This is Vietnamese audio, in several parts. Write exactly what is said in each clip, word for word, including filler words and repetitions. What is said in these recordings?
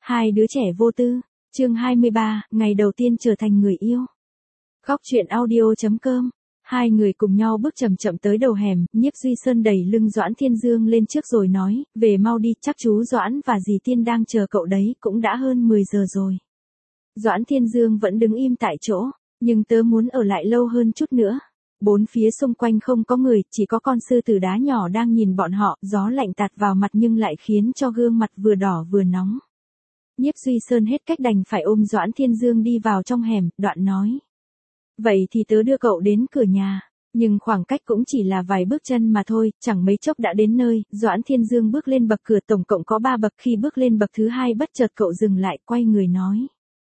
Hai đứa trẻ vô tư, chương hai mươi ba, ngày đầu tiên trở thành người yêu. Góc truyện audio chấm com. Hai người cùng nhau bước chậm chậm tới đầu hẻm, Nhiếp Duy Sơn đẩy lưng Doãn Thiên Dương lên trước rồi nói, về mau đi, chắc chú Doãn và dì Tiên đang chờ cậu đấy, cũng đã hơn mười giờ rồi. Doãn Thiên Dương vẫn đứng im tại chỗ, nhưng tớ muốn ở lại lâu hơn chút nữa. Bốn phía xung quanh không có người, chỉ có con sư tử đá nhỏ đang nhìn bọn họ, gió lạnh tạt vào mặt nhưng lại khiến cho gương mặt vừa đỏ vừa nóng. Nhiếp Duy Sơn hết cách đành phải ôm Doãn Thiên Dương đi vào trong hẻm, đoạn nói. Vậy thì tớ đưa cậu đến cửa nhà, nhưng khoảng cách cũng chỉ là vài bước chân mà thôi, chẳng mấy chốc đã đến nơi. Doãn Thiên Dương bước lên bậc cửa, tổng cộng có ba bậc, khi bước lên bậc thứ hai bất chợt cậu dừng lại, quay người nói.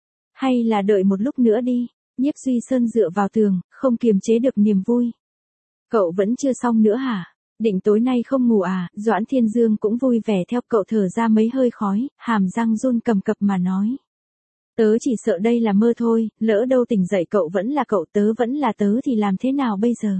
Hay là đợi một lúc nữa đi. Nhiếp Duy Sơn dựa vào tường, không kiềm chế được niềm vui. Cậu vẫn chưa xong nữa hả? Định tối nay không ngủ à? Doãn Thiên Dương cũng vui vẻ theo cậu, thở ra mấy hơi khói, hàm răng run cầm cập mà nói. Tớ chỉ sợ đây là mơ thôi, lỡ đâu tỉnh dậy cậu vẫn là cậu, tớ vẫn là tớ thì làm thế nào bây giờ?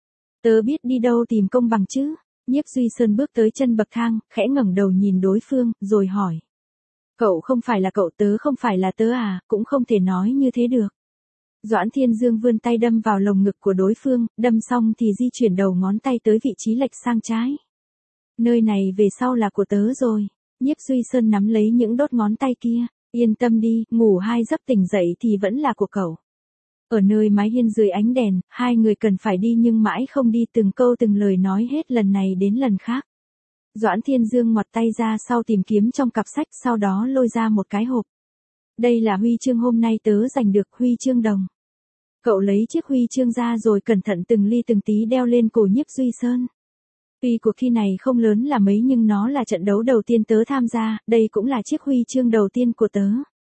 Tớ biết đi đâu tìm công bằng chứ? Nhiếp Duy Sơn bước tới chân bậc thang, khẽ ngẩng đầu nhìn đối phương, rồi hỏi. Cậu không phải là cậu, tớ không phải là tớ à? Cũng không thể nói như thế được. Doãn Thiên Dương vươn tay đâm vào lồng ngực của đối phương, đâm xong thì di chuyển đầu ngón tay tới vị trí lệch sang trái. Nơi này về sau là của tớ rồi. Nhiếp Duy Sơn nắm lấy những đốt ngón tay kia. Yên tâm đi, ngủ hai giấc tỉnh dậy thì vẫn là của cậu. Ở nơi mái hiên dưới ánh đèn, hai người cần phải đi nhưng mãi không đi, từng câu từng lời nói hết lần này đến lần khác. Doãn Thiên Dương ngoặt tay ra sau tìm kiếm trong cặp sách, sau đó lôi ra một cái hộp. Đây là huy chương hôm nay tớ giành được, huy chương đồng. Cậu lấy chiếc huy chương ra rồi cẩn thận từng ly từng tí đeo lên cổ Nhiếp Duy Sơn. Tuy cuộc thi này không lớn là mấy nhưng nó là trận đấu đầu tiên tớ tham gia, đây cũng là chiếc huy chương đầu tiên của tớ.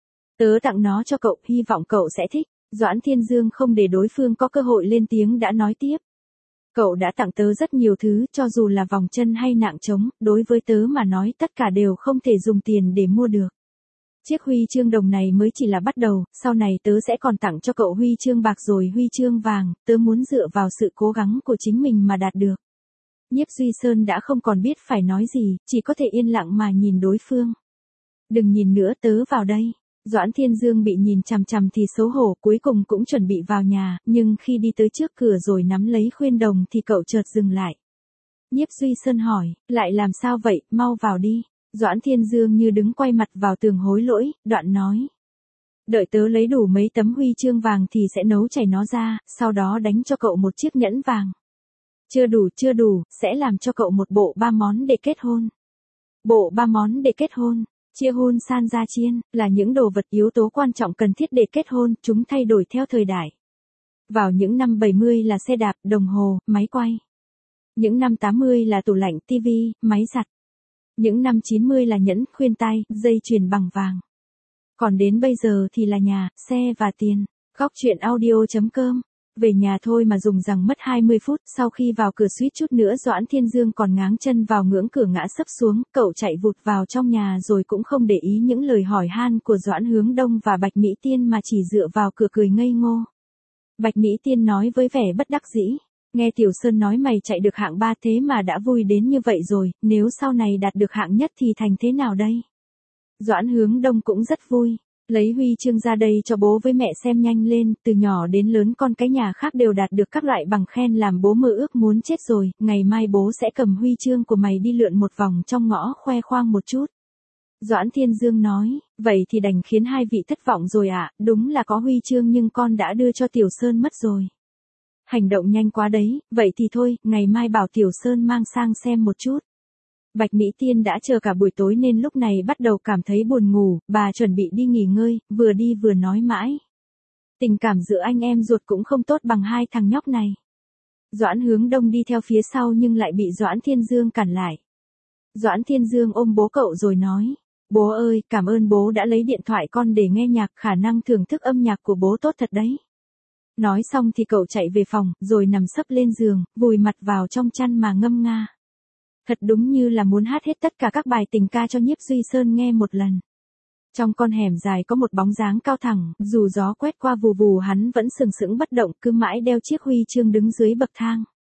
Tớ tặng nó cho cậu, hy vọng cậu sẽ thích. Doãn Thiên Dương không để đối phương có cơ hội lên tiếng đã nói tiếp. Cậu đã tặng tớ rất nhiều thứ, cho dù là vòng chân hay nạng trống, đối với tớ mà nói tất cả đều không thể dùng tiền để mua được. Chiếc huy chương đồng này mới chỉ là bắt đầu, sau này tớ sẽ còn tặng cho cậu huy chương bạc rồi huy chương vàng, tớ muốn dựa vào sự cố gắng của chính mình mà đạt được. Nhiếp Duy Sơn đã không còn biết phải nói gì, chỉ có thể yên lặng mà nhìn đối phương. Đừng nhìn nữa, tớ vào đây. Doãn Thiên Dương bị nhìn chằm chằm thì xấu hổ, cuối cùng cũng chuẩn bị vào nhà, nhưng khi đi tới trước cửa rồi nắm lấy khuyên đồng thì cậu chợt dừng lại. Nhiếp Duy Sơn hỏi, lại làm sao vậy, mau vào đi. Doãn Thiên Dương như đứng quay mặt vào tường hối lỗi, đoạn nói. Đợi tớ lấy đủ mấy tấm huy chương vàng thì sẽ nấu chảy nó ra, sau đó đánh cho cậu một chiếc nhẫn vàng. Chưa đủ, chưa đủ, sẽ làm cho cậu một bộ ba món để kết hôn. Bộ ba món để kết hôn, chia hôn san gia chiên, là những đồ vật yếu tố quan trọng cần thiết để kết hôn, chúng thay đổi theo thời đại. Vào những năm bảy mươi là xe đạp, đồng hồ, máy quay. Những năm tám mươi là tủ lạnh, tivi, máy giặt. Những năm chín mươi là nhẫn, khuyên tai, dây chuyền bằng vàng. Còn đến bây giờ thì là nhà, xe và tiền. Góc truyện audio chấm com. Về nhà thôi mà dùng rằng mất hai mươi phút, sau khi vào cửa suýt chút nữa Doãn Thiên Dương còn ngáng chân vào ngưỡng cửa ngã sấp xuống, cậu chạy vụt vào trong nhà rồi cũng không để ý những lời hỏi han của Doãn Hướng Đông và Bạch Mỹ Tiên mà chỉ dựa vào cửa cười ngây ngô. Bạch Mỹ Tiên nói với vẻ bất đắc dĩ. Nghe Tiểu Sơn nói mày chạy được hạng ba thế mà đã vui đến như vậy rồi, nếu sau này đạt được hạng nhất thì thành thế nào đây? Doãn Hướng Đông cũng rất vui. Lấy huy chương ra đây cho bố với mẹ xem nhanh lên, từ nhỏ đến lớn con cái nhà khác đều đạt được các loại bằng khen làm bố mơ ước muốn chết rồi, ngày mai bố sẽ cầm huy chương của mày đi lượn một vòng trong ngõ khoe khoang một chút. Doãn Thiên Dương nói, vậy thì đành khiến hai vị thất vọng rồi ạ, à, đúng là có huy chương nhưng con đã đưa cho Tiểu Sơn mất rồi. Hành động nhanh quá đấy, vậy thì thôi, ngày mai bảo Tiểu Sơn mang sang xem một chút. Bạch Mỹ Tiên đã chờ cả buổi tối nên lúc này bắt đầu cảm thấy buồn ngủ, bà chuẩn bị đi nghỉ ngơi, vừa đi vừa nói mãi. Tình cảm giữa anh em ruột cũng không tốt bằng hai thằng nhóc này. Doãn Hướng Đông đi theo phía sau nhưng lại bị Doãn Thiên Dương cản lại. Doãn Thiên Dương ôm bố cậu rồi nói, bố ơi, cảm ơn bố đã lấy điện thoại con để nghe nhạc, khả năng thưởng thức âm nhạc của bố tốt thật đấy. Nói xong thì cậu chạy về phòng, rồi nằm sấp lên giường, vùi mặt vào trong chăn mà ngâm nga. Thật đúng như là muốn hát hết tất cả các bài tình ca cho Nhiếp Duy Sơn nghe một lần. Trong con hẻm dài có một bóng dáng cao thẳng, dù gió quét qua vù vù hắn vẫn sừng sững bất động, cứ mãi đeo chiếc huy chương đứng dưới bậc thang.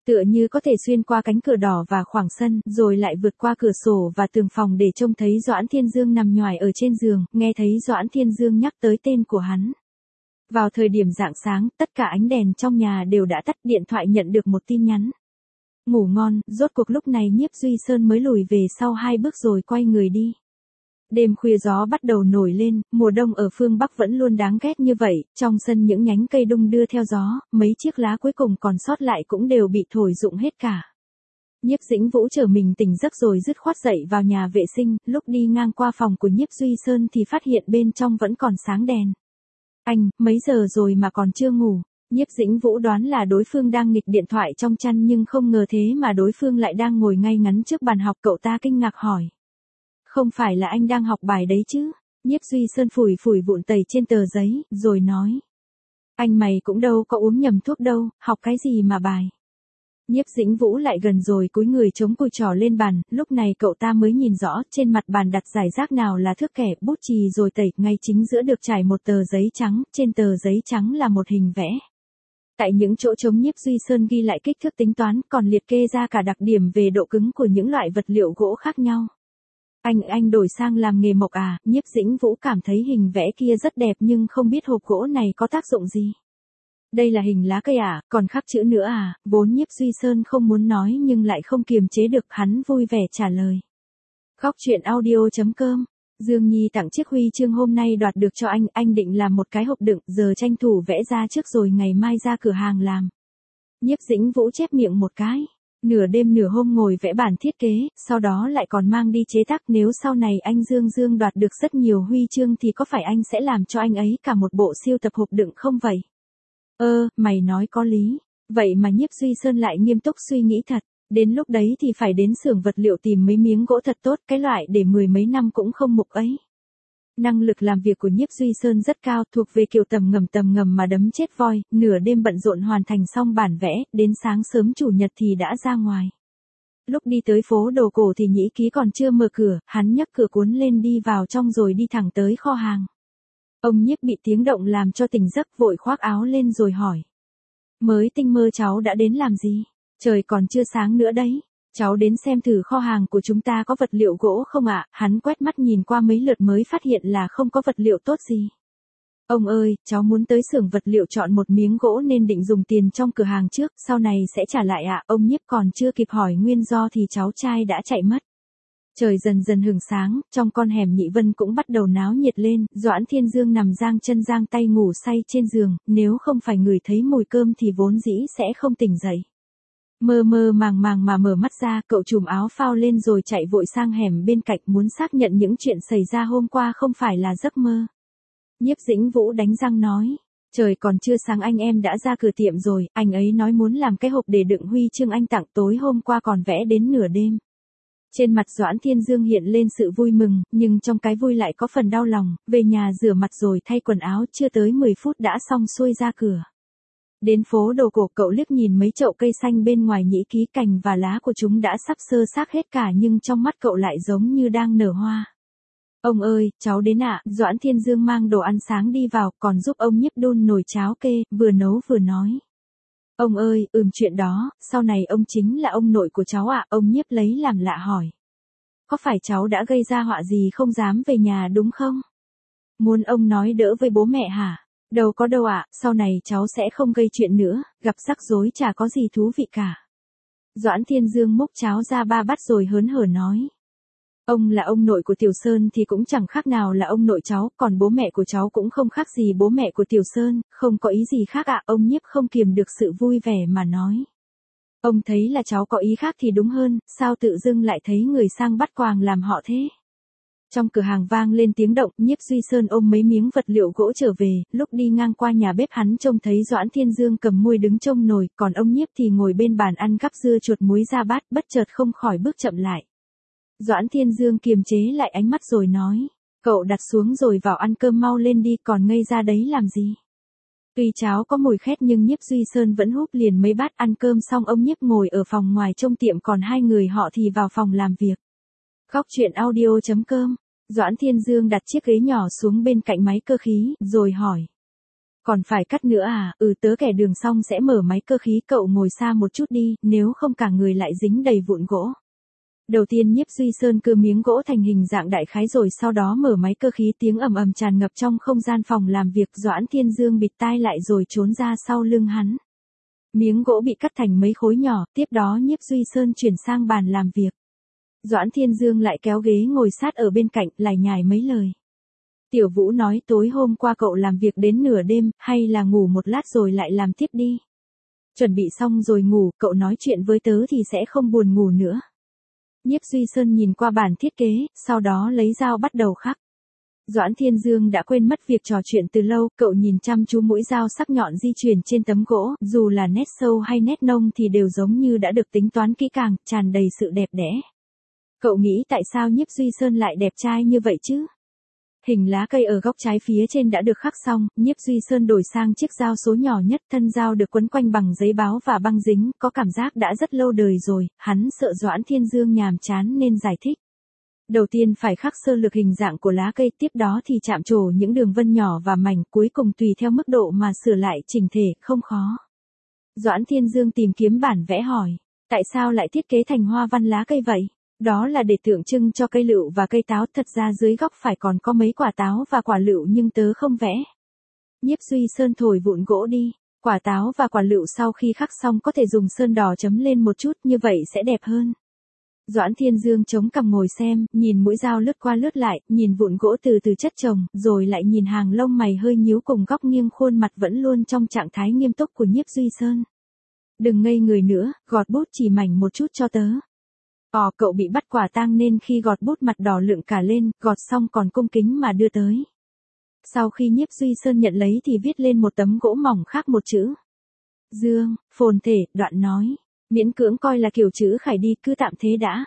Tựa như có thể xuyên qua cánh cửa đỏ và khoảng sân, rồi lại vượt qua cửa sổ và tường phòng để trông thấy Doãn Thiên Dương nằm nhoài ở trên giường, nghe thấy Doãn Thiên Dương nhắc tới tên của hắn. Vào thời điểm rạng sáng, tất cả ánh đèn trong nhà đều đã tắt, điện thoại nhận được một tin nhắn. Ngủ ngon, rốt cuộc lúc này Nhiếp Duy Sơn mới lùi về sau hai bước rồi quay người đi. Đêm khuya gió bắt đầu nổi lên, mùa đông ở phương Bắc vẫn luôn đáng ghét như vậy, trong sân những nhánh cây đung đưa theo gió, mấy chiếc lá cuối cùng còn sót lại cũng đều bị thổi rụng hết cả. Nhiếp Dĩnh Vũ chờ mình tỉnh giấc rồi dứt khoát dậy vào nhà vệ sinh, lúc đi ngang qua phòng của Nhiếp Duy Sơn thì phát hiện bên trong vẫn còn sáng đèn. Anh, mấy giờ rồi mà còn chưa ngủ? Nhiếp Dĩnh Vũ đoán là đối phương đang nghịch điện thoại trong chăn nhưng không ngờ thế mà đối phương lại đang ngồi ngay ngắn trước bàn học, cậu ta kinh ngạc hỏi. Không phải là anh đang học bài đấy chứ? Nhiếp Duy Sơn phủi phủi vụn tẩy trên tờ giấy, rồi nói. Anh mày cũng đâu có uống nhầm thuốc đâu, học cái gì mà bài. Nhiếp Dĩnh Vũ lại gần rồi cúi người chống cùi trỏ lên bàn, lúc này cậu ta mới nhìn rõ, trên mặt bàn đặt rải rác nào là thước kẻ, bút chì rồi tẩy, ngay chính giữa được trải một tờ giấy trắng, trên tờ giấy trắng là một hình vẽ. Tại những chỗ trống Nhiếp Duy Sơn ghi lại kích thước tính toán, còn liệt kê ra cả đặc điểm về độ cứng của những loại vật liệu gỗ khác nhau. Anh, anh đổi sang làm nghề mộc à? Nhiếp Dĩnh Vũ cảm thấy hình vẽ kia rất đẹp nhưng không biết hộp gỗ này có tác dụng gì. Đây là hình lá cây à, còn khắc chữ nữa à? Vốn Nhiếp Duy Sơn không muốn nói nhưng lại không kiềm chế được, hắn vui vẻ trả lời. Góc truyện audio chấm com. Dương Nhi tặng chiếc huy chương hôm nay đoạt được cho anh, anh định làm một cái hộp đựng, giờ tranh thủ vẽ ra trước rồi ngày mai ra cửa hàng làm. Nhiếp Dĩnh Vũ chép miệng một cái. Nửa đêm nửa hôm ngồi vẽ bản thiết kế, sau đó lại còn mang đi chế tác, nếu sau này anh Dương Dương đoạt được rất nhiều huy chương thì có phải anh sẽ làm cho anh ấy cả một bộ siêu tập hộp đựng không vậy? Ơ, mày nói có lý. Vậy mà Nhiếp Duy Sơn lại nghiêm túc suy nghĩ thật. Đến lúc đấy thì phải đến xưởng vật liệu tìm mấy miếng gỗ thật tốt, cái loại để mười mấy năm cũng không mục ấy. Năng lực làm việc của Nhiếp Duy Sơn rất cao, thuộc về kiểu tầm ngầm tầm ngầm mà đấm chết voi, nửa đêm bận rộn hoàn thành xong bản vẽ, đến sáng sớm chủ nhật thì đã ra ngoài. Lúc đi tới phố đồ cổ thì nhĩ ký còn chưa mở cửa, hắn nhấc cửa cuốn lên đi vào trong rồi đi thẳng tới kho hàng. Ông Nhiếp bị tiếng động làm cho tỉnh giấc, vội khoác áo lên rồi hỏi. Mới tinh mơ cháu đã đến làm gì? Trời còn chưa sáng nữa đấy. Cháu đến xem thử kho hàng của chúng ta có vật liệu gỗ không ạ? À? Hắn quét mắt nhìn qua mấy lượt mới phát hiện là không có vật liệu tốt gì. Ông ơi, cháu muốn tới xưởng vật liệu chọn một miếng gỗ nên định dùng tiền trong cửa hàng trước, sau này sẽ trả lại ạ. À? Ông Nhiếp còn chưa kịp hỏi nguyên do thì cháu trai đã chạy mất. Trời dần dần hừng sáng, trong con hẻm Nhị Vân cũng bắt đầu náo nhiệt lên, Doãn Thiên Dương nằm giang chân giang tay ngủ say trên giường, nếu không phải ngửi thấy mùi cơm thì vốn dĩ sẽ không tỉnh dậy. Mơ mơ màng màng mà mở mắt ra, cậu trùm áo phao lên rồi chạy vội sang hẻm bên cạnh muốn xác nhận những chuyện xảy ra hôm qua không phải là giấc mơ. Nhiếp Dĩnh Vũ đánh răng nói, trời còn chưa sáng anh em đã ra cửa tiệm rồi, anh ấy nói muốn làm cái hộp để đựng huy chương anh tặng, tối hôm qua còn vẽ đến nửa đêm. Trên mặt Doãn Thiên Dương hiện lên sự vui mừng, nhưng trong cái vui lại có phần đau lòng, về nhà rửa mặt rồi thay quần áo, chưa tới mười phút đã xong xuôi ra cửa. Đến phố đồ cổ, cậu liếc nhìn mấy chậu cây xanh bên ngoài nhĩ ký, cành và lá của chúng đã sắp sơ xác hết cả nhưng trong mắt cậu lại giống như đang nở hoa. Ông ơi, cháu đến ạ. À? Doãn Thiên Dương mang đồ ăn sáng đi vào, còn giúp ông Nhiếp đun nồi cháo kê, vừa nấu vừa nói. Ông ơi, ừm chuyện đó, sau này ông chính là ông nội của cháu ạ. À? Ông Nhiếp lấy làm lạ hỏi. Có phải cháu đã gây ra họa gì không dám về nhà đúng không? Muốn ông nói đỡ với bố mẹ hả? Đâu có đâu ạ, à, sau này cháu sẽ không gây chuyện nữa, gặp rắc rối chả có gì thú vị cả. Doãn Thiên Dương múc cháo ra ba bát rồi hớn hở nói. Ông là ông nội của Tiểu Sơn thì cũng chẳng khác nào là ông nội cháu, còn bố mẹ của cháu cũng không khác gì bố mẹ của Tiểu Sơn, không có ý gì khác ạ. À? Ông Nhiếp không kiềm được sự vui vẻ mà nói. Ông thấy là cháu có ý khác thì đúng hơn, sao tự dưng lại thấy người sang bắt quàng làm họ thế? Trong cửa hàng vang lên tiếng động, Nhiếp Duy Sơn ôm mấy miếng vật liệu gỗ trở về, lúc đi ngang qua nhà bếp hắn trông thấy Doãn Thiên Dương cầm muôi đứng trông nồi, còn ông Nhiếp thì ngồi bên bàn ăn gắp dưa chuột muối ra bát, bất chợt không khỏi bước chậm lại. Doãn Thiên Dương kiềm chế lại ánh mắt rồi nói, cậu đặt xuống rồi vào ăn cơm mau lên đi, còn ngây ra đấy làm gì? Tuy cháo có mùi khét nhưng Nhiếp Duy Sơn vẫn húp liền mấy bát. Ăn cơm xong ông Nhiếp ngồi ở phòng ngoài trông tiệm, còn hai người họ thì vào phòng làm việc. Góc truyện audio chấm com. Doãn Thiên Dương đặt chiếc ghế nhỏ xuống bên cạnh máy cơ khí, rồi hỏi. Còn phải cắt nữa à, ừ tớ kẻ đường xong sẽ mở máy cơ khí, cậu ngồi xa một chút đi, nếu không cả người lại dính đầy vụn gỗ. Đầu tiên Nhiếp Duy Sơn cưa miếng gỗ thành hình dạng đại khái rồi sau đó mở máy cơ khí, tiếng ầm ầm tràn ngập trong không gian phòng làm việc. Doãn Thiên Dương bịt tai lại rồi trốn ra sau lưng hắn. Miếng gỗ bị cắt thành mấy khối nhỏ, tiếp đó Nhiếp Duy Sơn chuyển sang bàn làm việc. Doãn Thiên Dương lại kéo ghế ngồi sát ở bên cạnh, lải nhải mấy lời. Tiểu Vũ nói tối hôm qua cậu làm việc đến nửa đêm, hay là ngủ một lát rồi lại làm tiếp đi. Chuẩn bị xong rồi ngủ, cậu nói chuyện với tớ thì sẽ không buồn ngủ nữa. Nhiếp Duy Sơn nhìn qua bản thiết kế, sau đó lấy dao bắt đầu khắc. Doãn Thiên Dương đã quên mất việc trò chuyện từ lâu, cậu nhìn chăm chú mũi dao sắc nhọn di chuyển trên tấm gỗ, dù là nét sâu hay nét nông thì đều giống như đã được tính toán kỹ càng, tràn đầy sự đẹp đẽ. Cậu nghĩ tại sao Nhiếp Duy Sơn lại đẹp trai như vậy chứ? Hình lá cây ở góc trái phía trên đã được khắc xong, Nhiếp Duy Sơn đổi sang chiếc dao số nhỏ nhất, thân dao được quấn quanh bằng giấy báo và băng dính, có cảm giác đã rất lâu đời rồi, hắn sợ Doãn Thiên Dương nhàm chán nên giải thích. Đầu tiên phải khắc sơ lược hình dạng của lá cây, tiếp đó thì chạm trổ những đường vân nhỏ và mảnh, cuối cùng tùy theo mức độ mà sửa lại chỉnh thể, không khó. Doãn Thiên Dương tìm kiếm bản vẽ hỏi, tại sao lại thiết kế thành hoa văn lá cây vậy? Đó là để tượng trưng cho cây lựu và cây táo, thật ra dưới góc phải còn có mấy quả táo và quả lựu nhưng tớ không vẽ. Nhiếp Duy Sơn thổi vụn gỗ đi, quả táo và quả lựu sau khi khắc xong có thể dùng sơn đỏ chấm lên một chút, như vậy sẽ đẹp hơn. Doãn Thiên Dương chống cằm ngồi xem, nhìn mũi dao lướt qua lướt lại, nhìn vụn gỗ từ từ chất chồng, rồi lại nhìn hàng lông mày hơi nhíu cùng góc nghiêng khuôn mặt vẫn luôn trong trạng thái nghiêm túc của Nhiếp Duy Sơn. Đừng ngây người nữa, gọt bút chỉ mảnh một chút cho tớ. Ồ, cậu bị bắt quả tang nên khi gọt bút mặt đỏ lựng cả lên, gọt xong còn cung kính mà đưa tới. Sau khi Nhiếp Duy Sơn nhận lấy thì viết lên một tấm gỗ mỏng khác một chữ. Dương, phồn thể, đoạn nói. Miễn cưỡng coi là kiểu chữ khải đi, cứ tạm thế đã.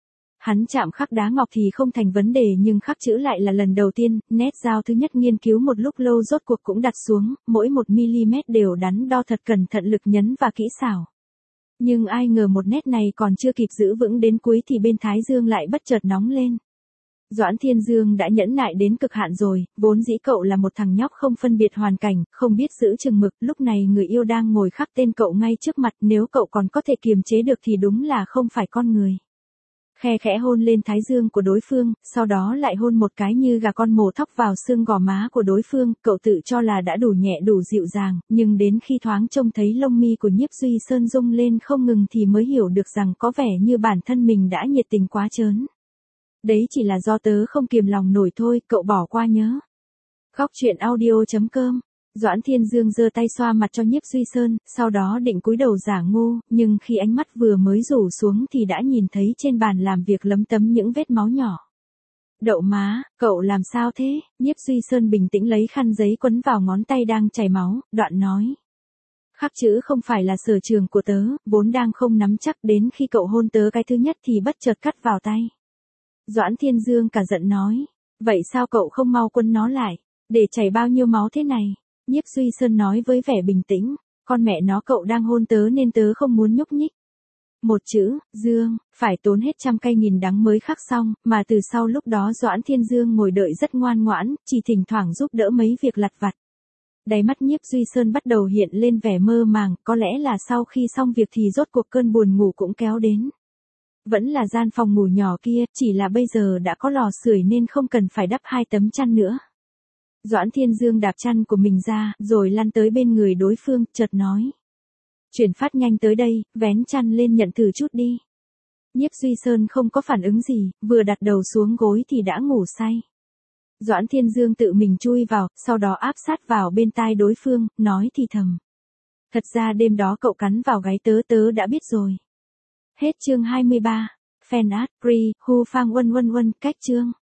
Hắn chạm khắc đá ngọc thì không thành vấn đề nhưng khắc chữ lại là lần đầu tiên, nét dao thứ nhất nghiên cứu một lúc lâu rốt cuộc cũng đặt xuống, mỗi một mm đều đắn đo thật cẩn thận, lực nhấn và kỹ xảo. Nhưng ai ngờ một nét này còn chưa kịp giữ vững đến cuối thì bên thái dương lại bất chợt nóng lên. Doãn Thiên Dương đã nhẫn nại đến cực hạn rồi, vốn dĩ cậu là một thằng nhóc không phân biệt hoàn cảnh, không biết giữ chừng mực, lúc này người yêu đang ngồi khắc tên cậu ngay trước mặt, nếu cậu còn có thể kiềm chế được thì đúng là không phải con người. Khe khẽ hôn lên thái dương của đối phương, sau đó lại hôn một cái như gà con mổ thóc vào xương gò má của đối phương, cậu tự cho là đã đủ nhẹ đủ dịu dàng, nhưng đến khi thoáng trông thấy lông mi của Nhiếp Duy Sơn rung lên không ngừng thì mới hiểu được rằng có vẻ như bản thân mình đã nhiệt tình quá trớn. Đấy chỉ là do tớ không kiềm lòng nổi thôi, cậu bỏ qua nhớ. Góc truyện audio chấm com. Doãn Thiên Dương giơ tay xoa mặt cho Nhiếp Duy Sơn, sau đó định cúi đầu giả ngu, nhưng khi ánh mắt vừa mới rủ xuống thì đã nhìn thấy trên bàn làm việc lấm tấm những vết máu nhỏ. Đậu má, cậu làm sao thế? Nhiếp Duy Sơn bình tĩnh lấy khăn giấy quấn vào ngón tay đang chảy máu, đoạn nói. Khắc chữ không phải là sở trường của tớ, vốn đang không nắm chắc, đến khi cậu hôn tớ cái thứ nhất thì bất chợt cắt vào tay. Doãn Thiên Dương cả giận nói, vậy sao cậu không mau quấn nó lại, để chảy bao nhiêu máu thế này? Nhiếp Duy Sơn nói với vẻ bình tĩnh, con mẹ nó cậu đang hôn tớ nên tớ không muốn nhúc nhích. Một chữ, Dương, phải tốn hết trăm cây nghìn đắng mới khắc xong, mà từ sau lúc đó Doãn Thiên Dương ngồi đợi rất ngoan ngoãn, chỉ thỉnh thoảng giúp đỡ mấy việc lặt vặt. Đáy mắt Nhiếp Duy Sơn bắt đầu hiện lên vẻ mơ màng, có lẽ là sau khi xong việc thì rốt cuộc cơn buồn ngủ cũng kéo đến. Vẫn là gian phòng ngủ nhỏ kia, chỉ là bây giờ đã có lò sưởi nên không cần phải đắp hai tấm chăn nữa. Doãn Thiên Dương đạp chăn của mình ra, rồi lăn tới bên người đối phương, chợt nói. Chuyển phát nhanh tới đây, vén chăn lên nhận thử chút đi. Nhiếp Duy Sơn không có phản ứng gì, vừa đặt đầu xuống gối thì đã ngủ say. Doãn Thiên Dương tự mình chui vào, sau đó áp sát vào bên tai đối phương, nói thì thầm. Thật ra đêm đó cậu cắn vào gáy tớ tớ đã biết rồi. Hết chương hai mươi ba. Fan art, pre, hu phang uân uân uân, cách chương.